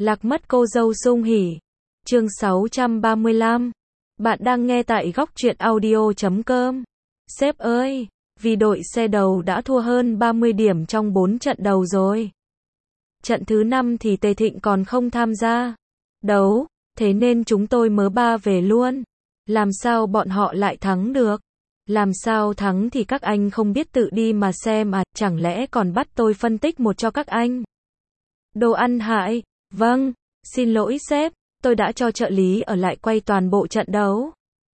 Lạc mất cô dâu sung hỉ. Chương 635. Bạn đang nghe tại góc truyện audio.com. Sếp ơi, vì đội xe đầu đã thua hơn 30 điểm trong 4 trận đầu rồi. Trận thứ 5 thì Tề Thịnh còn không tham gia đấu, thế nên chúng tôi mớ ba về luôn. Làm sao bọn họ lại thắng được? Làm sao thắng thì các anh không biết tự đi mà xem à, chẳng lẽ còn bắt tôi phân tích một cho các anh? Đồ ăn hại. Vâng, xin lỗi sếp, tôi đã cho trợ lý ở lại quay toàn bộ trận đấu.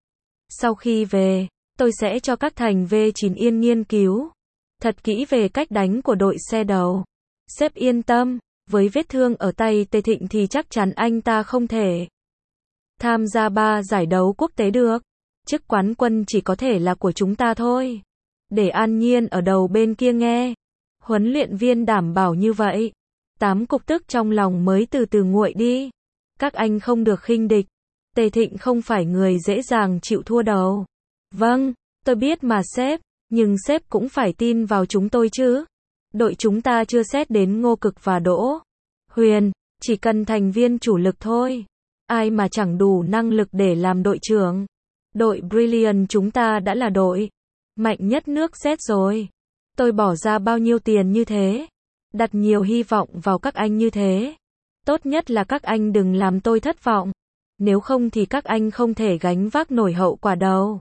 Sau khi về, tôi sẽ cho các thành V9 Yên nghiên cứu thật kỹ về cách đánh của đội xe đầu. Sếp yên tâm, với vết thương ở tay Tề Thịnh thì chắc chắn anh ta không thể tham gia 3 giải đấu quốc tế được. Chức quán quân chỉ có thể là của chúng ta thôi. Để An Nhiên ở đầu bên kia nghe. Huấn luyện viên đảm bảo như vậy. 8 cục tức trong lòng mới từ từ nguội đi. Các anh không được khinh địch. Tề Thịnh không phải người dễ dàng chịu thua đâu. Vâng, tôi biết mà sếp, nhưng sếp cũng phải tin vào chúng tôi chứ. Đội chúng ta chưa xét đến Ngô Cực và Đỗ Huyền, chỉ cần thành viên chủ lực thôi. Ai mà chẳng đủ năng lực để làm đội trưởng. Đội Brilliant chúng ta đã là đội mạnh nhất nước Z rồi. Tôi bỏ ra bao nhiêu tiền như thế, đặt nhiều hy vọng vào các anh như thế. Tốt nhất là các anh đừng làm tôi thất vọng. Nếu không thì các anh không thể gánh vác nổi hậu quả đâu.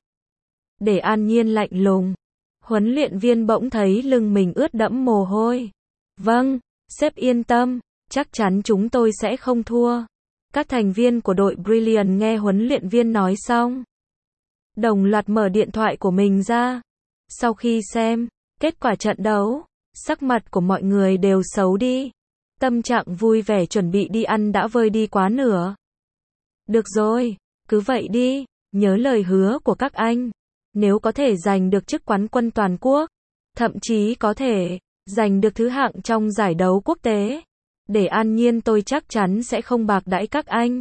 Để An Nhiên lạnh lùng. Huấn luyện viên bỗng thấy lưng mình ướt đẫm mồ hôi. Vâng, sếp yên tâm, chắc chắn chúng tôi sẽ không thua. Các thành viên của đội Brilliant nghe huấn luyện viên nói xong, đồng loạt mở điện thoại của mình ra. Sau khi xem kết quả trận đấu, sắc mặt của mọi người đều xấu đi. Tâm trạng vui vẻ chuẩn bị đi ăn đã vơi đi quá nửa. Được rồi, cứ vậy đi, nhớ lời hứa của các anh. Nếu có thể giành được chức quán quân toàn quốc, thậm chí có thể giành được thứ hạng trong giải đấu quốc tế, để An Nhiên tôi chắc chắn sẽ không bạc đãi các anh.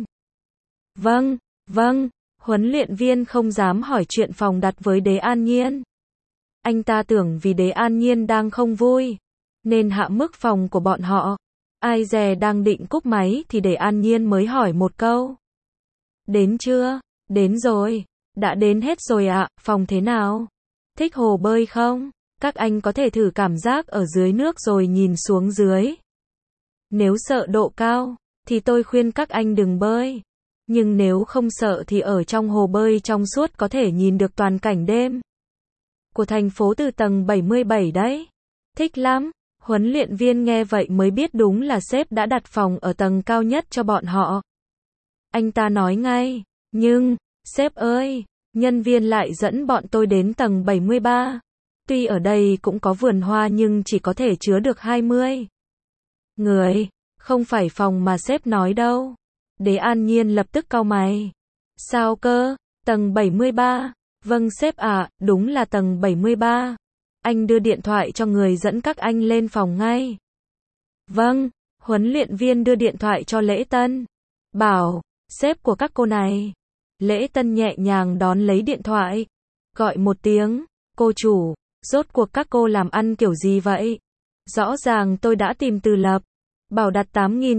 Vâng, vâng, huấn luyện viên không dám hỏi chuyện phòng đặt với Đế An Nhiên. Anh ta tưởng vì Đế An Nhiên đang không vui, nên hạ mức phòng của bọn họ. Ai dè đang định cúp máy thì Đế An Nhiên mới hỏi một câu. Đến chưa? Đến rồi. Đã đến hết rồi ạ, phòng thế nào? Thích hồ bơi không? Các anh có thể thử cảm giác ở dưới nước rồi nhìn xuống dưới. Nếu sợ độ cao, thì tôi khuyên các anh đừng bơi. Nhưng nếu không sợ thì ở trong hồ bơi trong suốt có thể nhìn được toàn cảnh đêm của thành phố từ tầng 77 đấy. Thích lắm. Huấn luyện viên nghe vậy mới biết đúng là sếp đã đặt phòng ở tầng cao nhất cho bọn họ. Anh ta nói ngay, nhưng, sếp ơi, nhân viên lại dẫn bọn tôi đến tầng 73. Tuy ở đây cũng có vườn hoa nhưng chỉ có thể chứa được 20 người, không phải phòng mà sếp nói đâu. Đế An Nhiên lập tức cau mày. Sao cơ? Tầng 73? Vâng sếp ạ, đúng là tầng 73. Anh đưa điện thoại cho người dẫn các anh lên phòng ngay. Vâng, huấn luyện viên đưa điện thoại cho Lễ Tân. Bảo, sếp của các cô này. Lễ Tân nhẹ nhàng đón lấy điện thoại. Gọi một tiếng, cô chủ, rốt cuộc các cô làm ăn kiểu gì vậy? Rõ ràng tôi đã tìm Từ Lập, bảo đặt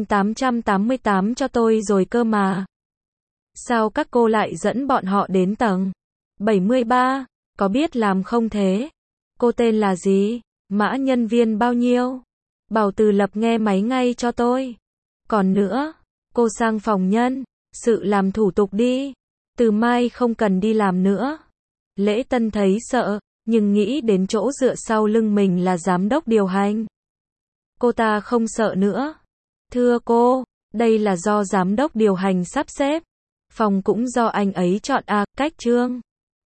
8.888 cho tôi rồi cơ mà. Sao các cô lại dẫn bọn họ đến tầng 73? Có biết làm không thế? Cô tên là gì? Mã nhân viên bao nhiêu? Bảo Từ Lập nghe máy ngay cho tôi. Còn nữa, cô sang phòng nhân sự làm thủ tục đi. Từ mai không cần đi làm nữa. Lễ Tân thấy sợ, nhưng nghĩ đến chỗ dựa sau lưng mình là giám đốc điều hành. Cô ta không sợ nữa. Thưa cô, đây là do giám đốc điều hành sắp xếp. Phòng cũng do anh ấy chọn à, cách Trương